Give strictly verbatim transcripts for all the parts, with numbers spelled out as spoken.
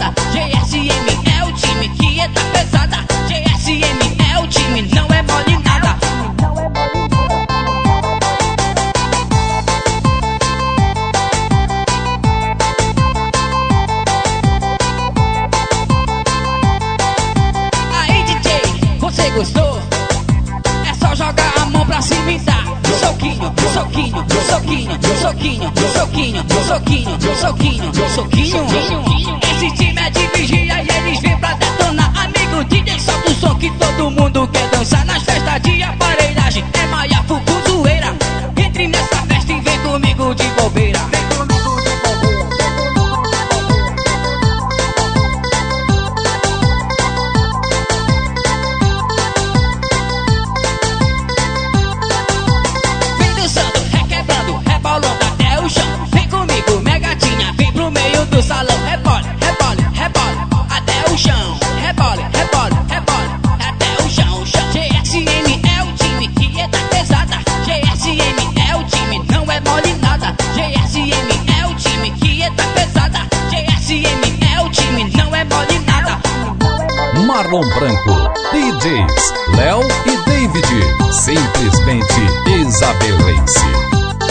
nada. G S M é o time que é da pesada. G S M é o time, não é mole nada. Aí D J, você gostou? É só jogar a mão pra cima e dar soquinho, soquinho, soquinho, soquinho, soquinho, soquinho, soquinho, soquinho. Esse time é de vigia e eles vêm pra detonar. Amigo D J, solta o som que todo mundo quer dançar. Nas festas de aparelhagem é maia, fucu, zoeira. Entre nessa festa e vem comigo de bobeira. Do salão, rebole, rebole, rebole, até o chão. Rebole, rebole, rebole, até o chão, chão. G S M é o time que é da pesada. G S M é o time, não é mole nada. G S M é o time que é da pesada. G S M é o time, não é mole nada. Marlon Branco, D Js Léo e David, simplesmente isabelense.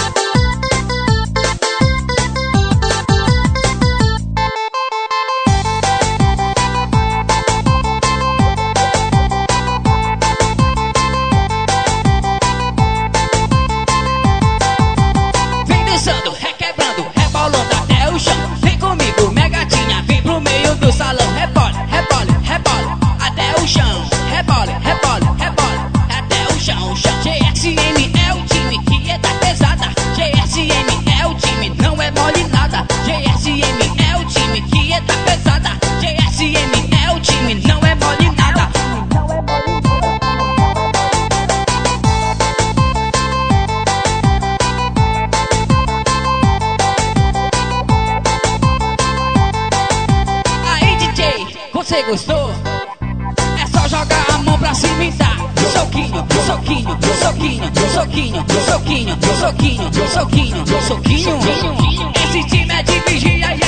Do salão, rebole, rebole, rebole, até o chão. Rebole, rebole, rebole, até o chão, chão. G S M é o time que é da pesada. G S M é o time, não é mole nada. G S M é o time que é da pesada. G S M é o time, não é mole nada. Você gostou? É só jogar a mão pra cima e dar soquinho, soquinho, soquinho, soquinho, soquinho, soquinho, soquinho, soquinho. Esse time é de vigia e